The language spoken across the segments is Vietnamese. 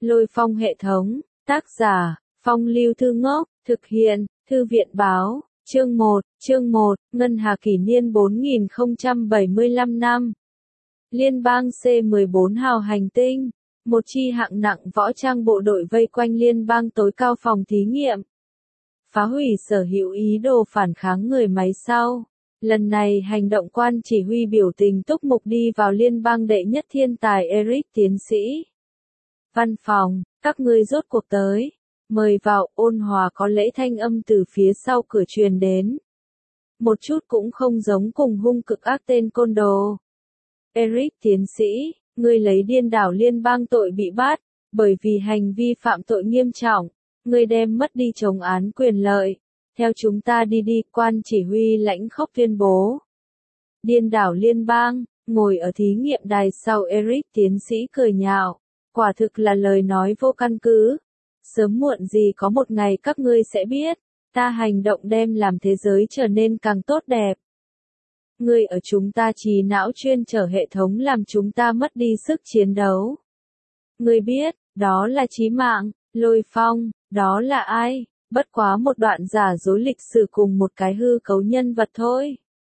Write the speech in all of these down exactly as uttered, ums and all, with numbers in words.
Lôi Phong hệ thống, tác giả, Phong Lưu Thư Ngốc, thực hiện, Thư viện Báo, chương một, chương một, Ngân Hà kỷ niên bốn nghìn không trăm bảy mươi lăm năm. Liên bang C mười bốn hào hành tinh, một chi hạng nặng võ trang bộ đội vây quanh liên bang tối cao phòng thí nghiệm. Phá hủy sở hữu ý đồ phản kháng người máy sau. Lần này hành động quan chỉ huy biểu tình túc mục đi vào liên bang đệ nhất thiên tài Eric tiến sĩ. Văn phòng, các ngươi rốt cuộc tới. Mời vào, ôn hòa có lễ thanh âm từ phía sau cửa truyền đến. Một chút cũng không giống cùng hung cực ác tên côn đồ. Eric tiến sĩ, ngươi lấy điên đảo liên bang tội bị bắt, bởi vì hành vi phạm tội nghiêm trọng, ngươi đem mất đi chống án quyền lợi. Theo chúng ta đi đi, quan chỉ huy lãnh khốc tuyên bố. Điên đảo liên bang, ngồi ở thí nghiệm đài sau Eric tiến sĩ cười nhạo. Quả thực là lời nói vô căn cứ. Sớm muộn gì có một ngày các ngươi sẽ biết, ta hành động đem làm thế giới trở nên càng tốt đẹp. Ngươi ở chúng ta trí não chuyên trở hệ thống làm chúng ta mất đi sức chiến đấu. Ngươi biết, đó là chí mạng, Lôi Phong, đó là ai? Bất quá một đoạn giả dối lịch sử cùng một cái hư cấu nhân vật thôi.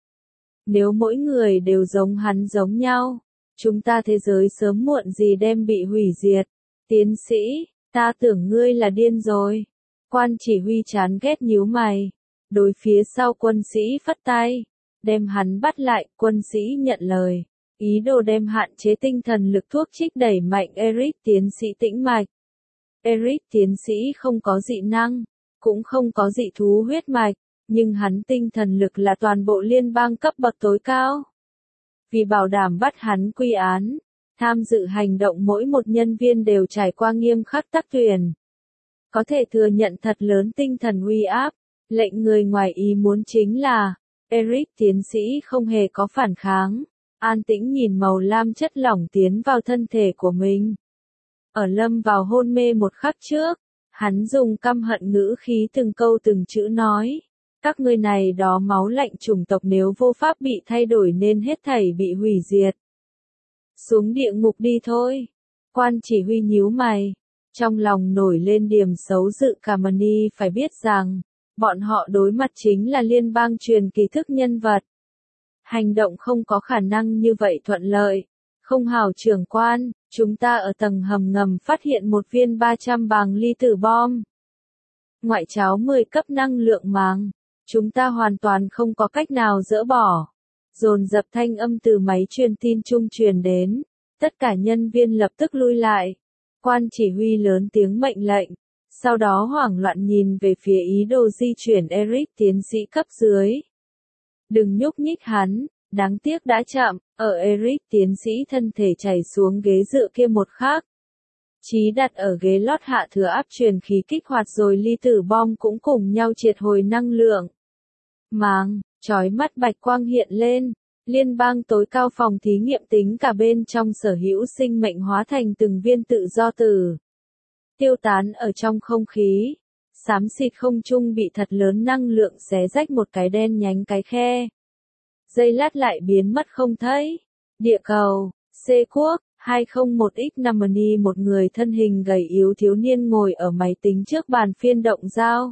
Nếu mỗi người đều giống hắn giống nhau, chúng ta thế giới sớm muộn gì đem bị hủy diệt. Tiến sĩ, ta tưởng ngươi là điên rồi. Quan chỉ huy chán ghét nhíu mày. Đối phía sau quân sĩ phất tay. Đem hắn bắt lại, quân sĩ nhận lời. Ý đồ đem hạn chế tinh thần lực thuốc trích đẩy mạnh Eric tiến sĩ tĩnh mạch. Eric tiến sĩ không có dị năng, cũng không có dị thú huyết mạch, nhưng hắn tinh thần lực là toàn bộ liên bang cấp bậc tối cao. Vì bảo đảm bắt hắn quy án, tham dự hành động mỗi một nhân viên đều trải qua nghiêm khắc tác tuyển. Có thể thừa nhận thật lớn tinh thần uy áp, lệnh người ngoài ý muốn chính là, Eric tiến sĩ không hề có phản kháng, an tĩnh nhìn màu lam chất lỏng tiến vào thân thể của mình. Ở lâm vào hôn mê một khắc trước, hắn dùng căm hận ngữ khí từng câu từng chữ nói. Các ngươi này đó máu lạnh chủng tộc nếu vô pháp bị thay đổi nên hết thảy bị hủy diệt. Xuống địa ngục đi thôi. Quan chỉ huy nhíu mày. Trong lòng nổi lên điểm xấu dự Kamani phải biết rằng, bọn họ đối mặt chính là liên bang truyền kỳ thức nhân vật. Hành động không có khả năng như vậy thuận lợi. Không hào trưởng quan, chúng ta ở tầng hầm ngầm phát hiện một viên ba trăm bàng ly tử bom. Ngoại tráo mười cấp năng lượng màng. Chúng ta hoàn toàn không có cách nào dỡ bỏ. Dồn dập thanh âm từ máy truyền tin trung truyền đến. Tất cả nhân viên lập tức lui lại. Quan chỉ huy lớn tiếng mệnh lệnh. Sau đó hoảng loạn nhìn về phía ý đồ di chuyển Eric tiến sĩ cấp dưới. Đừng nhúc nhích hắn, đáng tiếc đã chậm, ở Eric tiến sĩ thân thể chảy xuống ghế dựa kia một khắc. Chí đặt ở ghế lót hạ thừa áp truyền khí kích hoạt rồi ly tử bom cũng cùng nhau triệt hồi năng lượng. Màng, chói mắt bạch quang hiện lên, liên bang tối cao phòng thí nghiệm tính cả bên trong sở hữu sinh mệnh hóa thành từng viên tự do tử. Tiêu tán ở trong không khí, xám xịt không trung bị thật lớn năng lượng xé rách một cái đen nhánh cái khe. Giây lát lại biến mất không thấy. Địa cầu, C quốc, hai không một x Namani một người thân hình gầy yếu thiếu niên ngồi ở máy tính trước bàn phiên động dao.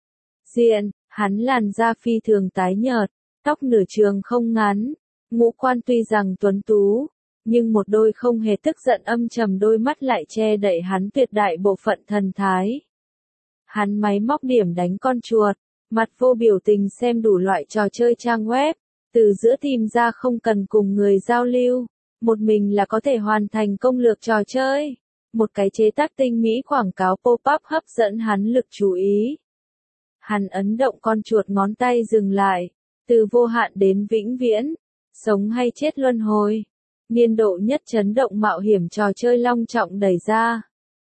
Diện, hắn làn da phi thường tái nhợt, tóc nửa trường không ngắn, ngũ quan tuy rằng tuấn tú, nhưng một đôi không hề tức giận âm trầm đôi mắt lại che đậy hắn tuyệt đại bộ phận thần thái. Hắn máy móc điểm đánh con chuột, mặt vô biểu tình xem đủ loại trò chơi trang web, từ giữa tìm ra không cần cùng người giao lưu, một mình là có thể hoàn thành công lược trò chơi. Một cái chế tác tinh mỹ quảng cáo pop-up hấp dẫn hắn lực chú ý. Hắn ấn động con chuột ngón tay dừng lại, từ vô hạn đến vĩnh viễn, sống hay chết luân hồi. Niên độ nhất chấn động mạo hiểm trò chơi long trọng đẩy ra.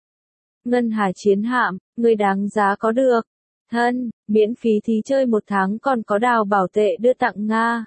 Ngân Hà chiến hạm, người đáng giá có được. Thân, miễn phí thí chơi một tháng còn có đào bảo tệ đưa tặng Nga.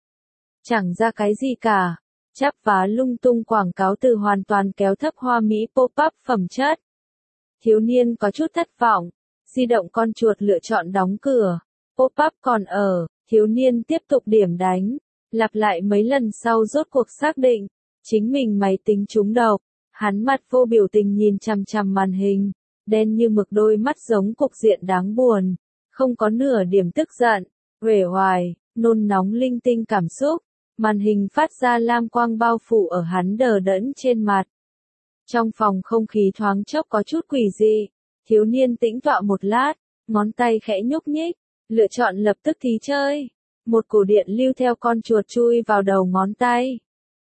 Chẳng ra cái gì cả. Chắp vá lung tung quảng cáo từ hoàn toàn kéo thấp hoa mỹ pop-up phẩm chất. Thiếu niên có chút thất vọng. Di động con chuột lựa chọn đóng cửa. Pop-up còn ở. Thiếu niên tiếp tục điểm đánh. Lặp lại mấy lần sau rốt cuộc xác định. Chính mình máy tính trúng độc. Hắn mặt vô biểu tình nhìn chằm chằm màn hình, đen như mực đôi mắt giống cục diện đáng buồn, không có nửa điểm tức giận, uể oải, nôn nóng linh tinh cảm xúc. Màn hình phát ra lam quang bao phủ ở hắn đờ đẫn trên mặt. Trong phòng không khí thoáng chốc có chút quỷ dị, thiếu niên tĩnh tọa một lát, ngón tay khẽ nhúc nhích, lựa chọn lập tức thí chơi. Một cổ điện lưu theo con chuột chui vào đầu ngón tay.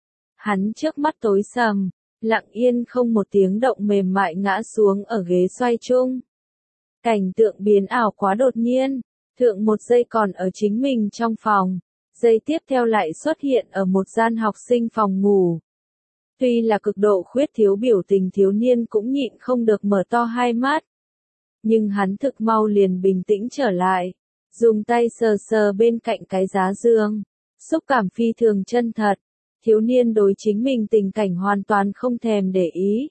Hắn trước mắt tối sầm, lặng yên không một tiếng động mềm mại ngã xuống ở ghế xoay chung. Cảnh tượng biến ảo quá đột nhiên, thượng một giây còn ở chính mình trong phòng, giây tiếp theo lại xuất hiện ở một gian học sinh phòng ngủ. Tuy là cực độ khuyết thiếu biểu tình thiếu niên cũng nhịn không được mở to hai mắt. Nhưng hắn thực mau liền bình tĩnh trở lại, dùng tay sờ sờ bên cạnh cái giá giường, xúc cảm phi thường chân thật. Thiếu niên đối chính mình tình cảnh hoàn toàn không thèm để ý.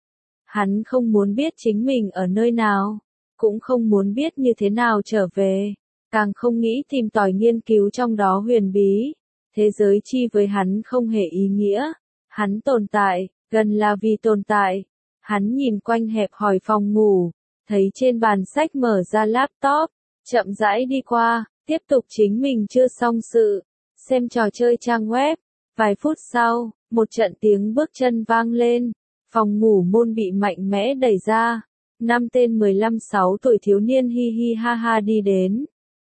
Hắn không muốn biết chính mình ở nơi nào, cũng không muốn biết như thế nào trở về, càng không nghĩ tìm tòi nghiên cứu trong đó huyền bí. Thế giới chi với hắn không hề ý nghĩa, hắn tồn tại, gần là vì tồn tại. Hắn nhìn quanh hẹp hòi phòng ngủ, thấy trên bàn sách mở ra laptop, chậm rãi đi qua, tiếp tục chính mình chưa xong sự, xem trò chơi trang web. Vài phút sau, một trận tiếng bước chân vang lên, phòng ngủ môn bị mạnh mẽ đẩy ra, năm tên mười lăm sáu tuổi thiếu niên hi hi ha ha đi đến.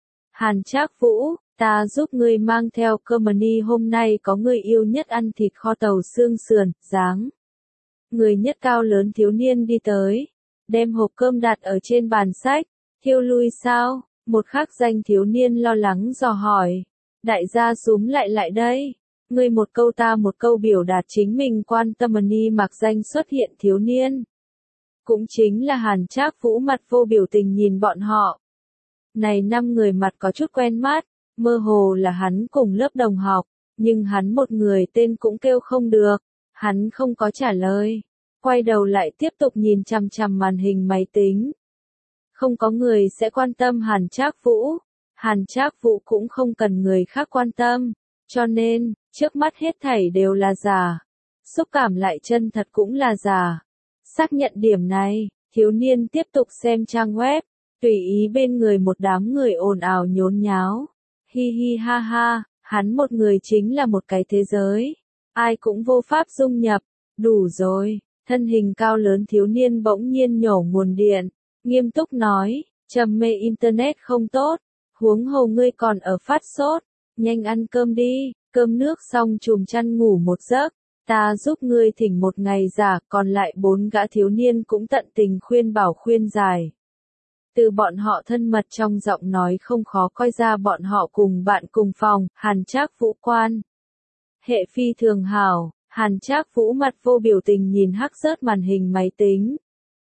Hàn Trác Vũ, ta giúp ngươi mang theo cơm ni, hôm nay có người yêu nhất ăn thịt kho tàu xương sườn, dáng. Người nhất cao lớn thiếu niên đi tới, đem hộp cơm đặt ở trên bàn sách, thiêu lui sao, một khắc danh thiếu niên lo lắng dò hỏi, đại gia súm lại lại đây. Ngươi một câu ta một câu biểu đạt chính mình quan tâm. Ni mặc danh xuất hiện thiếu niên. Cũng chính là Hàn Trác Vũ mặt vô biểu tình nhìn bọn họ. Này năm người mặt có chút quen mắt, mơ hồ là hắn cùng lớp đồng học, nhưng hắn một người tên cũng kêu không được, hắn không có trả lời. Quay đầu lại tiếp tục nhìn chằm chằm màn hình máy tính. Không có người sẽ quan tâm Hàn Trác Vũ, Hàn Trác Vũ cũng không cần người khác quan tâm, cho nên, trước mắt hết thảy đều là giả. Xúc cảm lại chân thật cũng là giả. Xác nhận điểm này, thiếu niên tiếp tục xem trang web, tùy ý bên người một đám người ồn ào nhốn nháo. Hi hi ha ha, hắn một người chính là một cái thế giới. Ai cũng vô pháp dung nhập, đủ rồi. Thân hình cao lớn thiếu niên bỗng nhiên nhổ nguồn điện, nghiêm túc nói, trầm mê internet không tốt, huống hồ ngươi còn ở phát sốt, nhanh ăn cơm đi. Cơm nước xong chùm chăn ngủ một giấc, ta giúp ngươi thỉnh một ngày giả, còn lại bốn gã thiếu niên cũng tận tình khuyên bảo khuyên giải. Từ bọn họ thân mật trong giọng nói không khó coi ra bọn họ cùng bạn cùng phòng, Hàn Trác Vũ quan. Hệ phi thường hảo, Hàn Trác Vũ mặt vô biểu tình nhìn hắc rớt màn hình máy tính.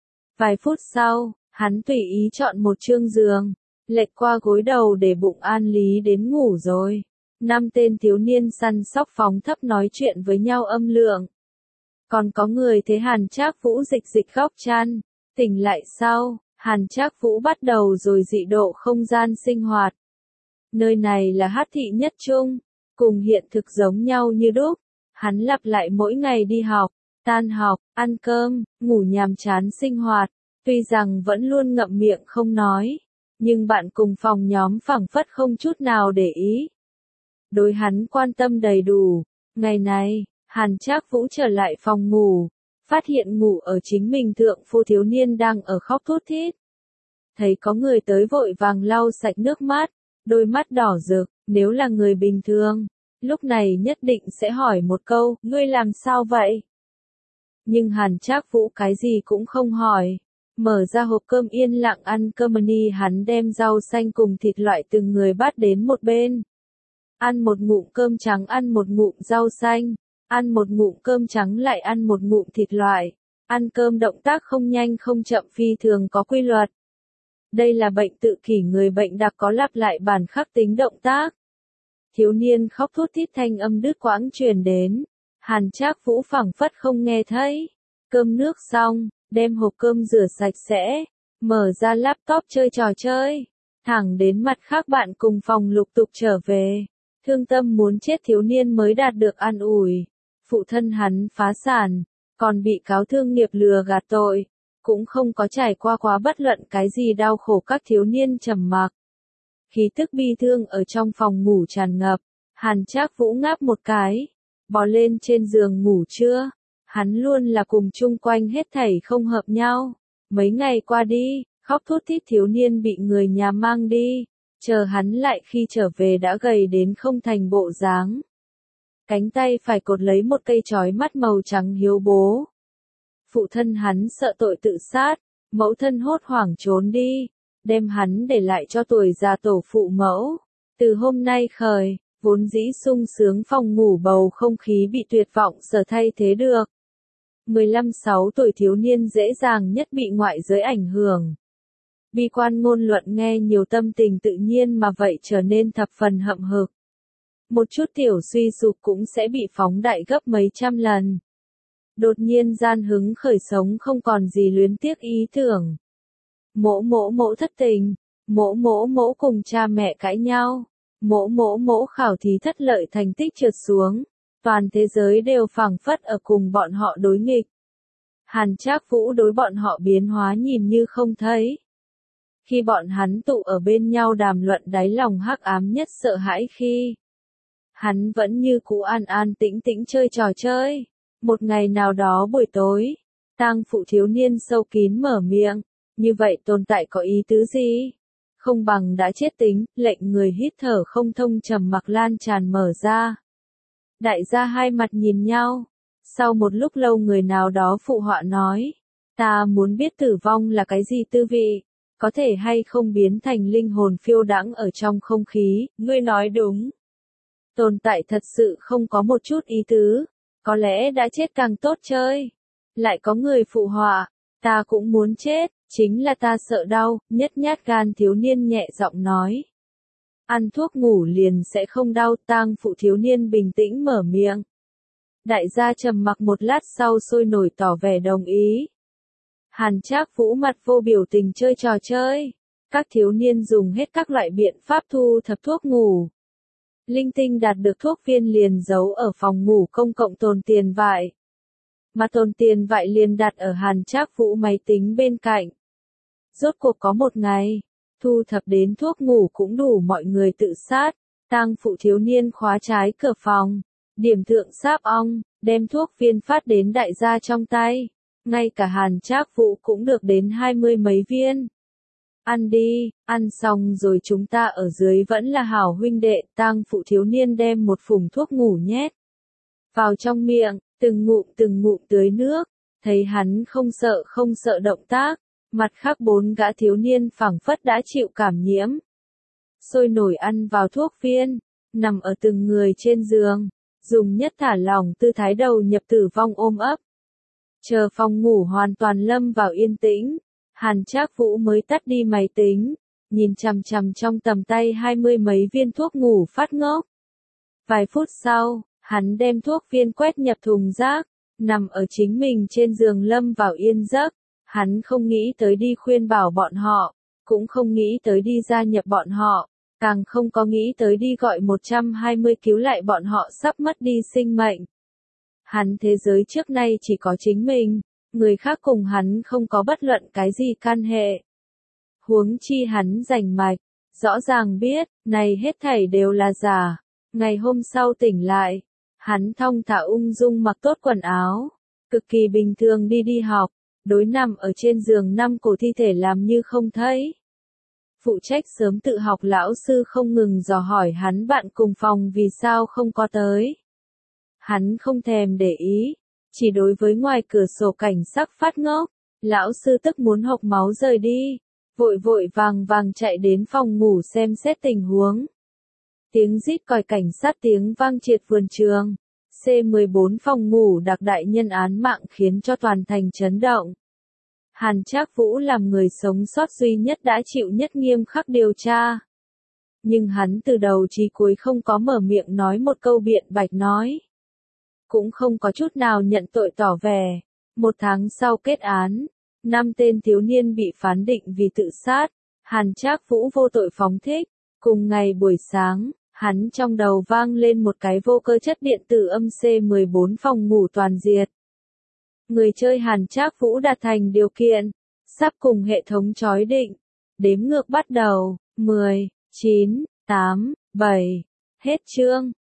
Vài phút sau, hắn tùy ý chọn một chương giường, lệch qua gối đầu để bụng an lý đến ngủ rồi. Năm tên thiếu niên săn sóc phóng thấp nói chuyện với nhau âm lượng. Còn có người thấy Hàn Trác Vũ dịch dịch góc chăn, tỉnh lại sau, Hàn Trác Vũ bắt đầu rồi dị độ không gian sinh hoạt. Nơi này là Hắc thị nhất trung, cùng hiện thực giống nhau như đúc. Hắn lặp lại mỗi ngày đi học, tan học, ăn cơm, ngủ nhàm chán sinh hoạt, tuy rằng vẫn luôn ngậm miệng không nói, nhưng bạn cùng phòng nhóm phảng phất không chút nào để ý. Đối hắn quan tâm đầy đủ. Ngày này, Hàn Trác Vũ trở lại phòng ngủ, phát hiện ngủ ở chính mình thượng phu thiếu niên đang ở khóc thút thít. Thấy có người tới vội vàng lau sạch nước mắt, đôi mắt đỏ rực, nếu là người bình thường, lúc này nhất định sẽ hỏi một câu, ngươi làm sao vậy? Nhưng Hàn Trác Vũ cái gì cũng không hỏi, mở ra hộp cơm yên lặng ăn cơm. Ni hắn đem rau xanh cùng thịt loại từng người bắt đến một bên. Ăn một ngụm cơm trắng, ăn một ngụm rau xanh, ăn một ngụm cơm trắng lại ăn một ngụm thịt loại. Ăn cơm động tác không nhanh không chậm, phi thường có quy luật. Đây là bệnh tự kỷ người bệnh đặc có lặp lại bản khắc tính động tác. Thiếu niên khóc thút thít thanh âm đứt quãng truyền đến. Hàn Trác Vũ phảng phất không nghe thấy. Cơm nước xong, đem hộp cơm rửa sạch sẽ, mở ra laptop chơi trò chơi. Thẳng đến mặt khác bạn cùng phòng lục tục trở về. Thương tâm muốn chết thiếu niên mới đạt được an ủi. Phụ thân hắn phá sản, còn bị cáo thương nghiệp lừa gạt tội, cũng không có trải qua quá bất luận cái gì đau khổ. Các thiếu niên trầm mặc. Khí tức bi thương ở trong phòng ngủ tràn ngập, Hàn Trác Vũ ngáp một cái, bò lên trên giường ngủ trưa. Hắn luôn là cùng chung quanh hết thảy không hợp nhau. Mấy ngày qua đi, khóc thút thít thiếu niên bị người nhà mang đi, chờ hắn lại khi trở về đã gầy đến không thành bộ dáng. Cánh tay phải cột lấy một cây chói mắt màu trắng hiếu bố. Phụ thân hắn sợ tội tự sát, mẫu thân hốt hoảng trốn đi, đem hắn để lại cho tuổi già tổ phụ mẫu. Từ hôm nay khởi, vốn dĩ sung sướng phòng ngủ bầu không khí bị tuyệt vọng sở thay thế được. mười lăm sáu tuổi thiếu niên dễ dàng nhất bị ngoại giới ảnh hưởng. Bi quan ngôn luận nghe nhiều tâm tình tự nhiên mà vậy trở nên thập phần hậm hực. Một chút tiểu suy sụp cũng sẽ bị phóng đại gấp mấy trăm lần. Đột nhiên gian hứng khởi sống không còn gì luyến tiếc ý tưởng. Mỗ mỗ mỗ thất tình, mỗ mỗ mỗ cùng cha mẹ cãi nhau, mỗ mỗ mỗ khảo thí thất lợi thành tích trượt xuống, toàn thế giới đều phảng phất ở cùng bọn họ đối nghịch. Hàn Trác Vũ đối bọn họ biến hóa nhìn như không thấy. Khi bọn hắn tụ ở bên nhau đàm luận đáy lòng hắc ám nhất sợ hãi khi, hắn vẫn như cũ an an tĩnh tĩnh chơi trò chơi. Một ngày nào đó buổi tối, tang phụ thiếu niên sâu kín mở miệng, như vậy tồn tại có ý tứ gì? Không bằng đã chết tính, lệnh người hít thở không thông trầm mặc lan tràn mở ra. Đại gia hai mặt nhìn nhau, sau một lúc lâu người nào đó phụ họa nói, ta muốn biết tử vong là cái gì tư vị, có thể hay không biến thành linh hồn phiêu đãng ở trong không khí. Ngươi nói đúng. Tồn tại thật sự không có một chút ý tứ, có lẽ đã chết càng tốt chơi. Lại có người phụ họa, ta cũng muốn chết, chính là ta sợ đau, nhất nhát gan thiếu niên nhẹ giọng nói. Ăn thuốc ngủ liền sẽ không đau. Tang phụ thiếu niên bình tĩnh mở miệng. Đại gia trầm mặc một lát sau sôi nổi tỏ vẻ đồng ý. Hàn Trác Vũ mặt vô biểu tình chơi trò chơi. Các thiếu niên dùng hết các loại biện pháp thu thập thuốc ngủ. Linh tinh đạt được thuốc viên liền giấu ở phòng ngủ công cộng tồn tiền vải. Mà tồn tiền vải liền đặt ở Hàn Trác Vũ máy tính bên cạnh. Rốt cuộc có một ngày, thu thập đến thuốc ngủ cũng đủ mọi người tự sát. Tang phụ thiếu niên khóa trái cửa phòng, điểm thượng sáp ong, đem thuốc viên phát đến đại gia trong tay. Ngay cả Hàn Trác Vũ cũng được đến hai mươi mấy viên. Ăn đi, ăn xong rồi chúng ta ở dưới vẫn là hảo huynh đệ. Tang phụ thiếu niên đem một phùng thuốc ngủ nhét vào trong miệng, từng ngụm từng ngụm tưới nước. Thấy hắn không sợ không sợ động tác, mặt khác bốn gã thiếu niên phảng phất đã chịu cảm nhiễm. Sôi nổi ăn vào thuốc viên, nằm ở từng người trên giường, dùng nhất thả lỏng tư thái đầu nhập tử vong ôm ấp. Chờ phòng ngủ hoàn toàn lâm vào yên tĩnh, Hàn Trác Vũ mới tắt đi máy tính, nhìn chằm chằm trong tầm tay hai mươi mấy viên thuốc ngủ phát ngốc. Vài phút sau, hắn đem thuốc viên quét nhập thùng rác, nằm ở chính mình trên giường lâm vào yên giấc. Hắn không nghĩ tới đi khuyên bảo bọn họ, cũng không nghĩ tới đi gia nhập bọn họ, càng không có nghĩ tới đi gọi một trăm hai mươi cứu lại bọn họ sắp mất đi sinh mệnh. Hắn thế giới trước nay chỉ có chính mình, người khác cùng hắn không có bất luận cái gì can hệ. Huống chi hắn rành mạch, rõ ràng biết, này hết thảy đều là giả. Ngày hôm sau tỉnh lại, hắn thong thả ung dung mặc tốt quần áo, cực kỳ bình thường đi đi học, đối nằm ở trên giường năm cổ thi thể làm như không thấy. Phụ trách sớm tự học lão sư không ngừng dò hỏi hắn bạn cùng phòng vì sao không có tới. Hắn không thèm để ý, chỉ đối với ngoài cửa sổ cảnh sắc phát ngốc, lão sư tức muốn hộc máu rời đi, vội vội vàng vàng chạy đến phòng ngủ xem xét tình huống. Tiếng rít còi cảnh sát tiếng vang triệt vườn trường, C mười bốn phòng ngủ đặc đại nhân án mạng khiến cho toàn thành chấn động. Hàn Trác Vũ làm người sống sót duy nhất đã chịu nhất nghiêm khắc điều tra. Nhưng hắn từ đầu chí cuối không có mở miệng nói một câu biện bạch nói. Cũng không có chút nào nhận tội tỏ vẻ. Một tháng sau kết án, năm tên thiếu niên bị phán định vì tự sát. Hàn Trác Vũ vô tội phóng thích. Cùng ngày buổi sáng, hắn trong đầu vang lên một cái vô cơ chất điện tử âm C mười bốn phòng ngủ toàn diệt. Người chơi Hàn Trác Vũ đạt thành điều kiện, sắp cùng hệ thống chói định. Đếm ngược bắt đầu, mười, chín, tám, bảy, hết chương.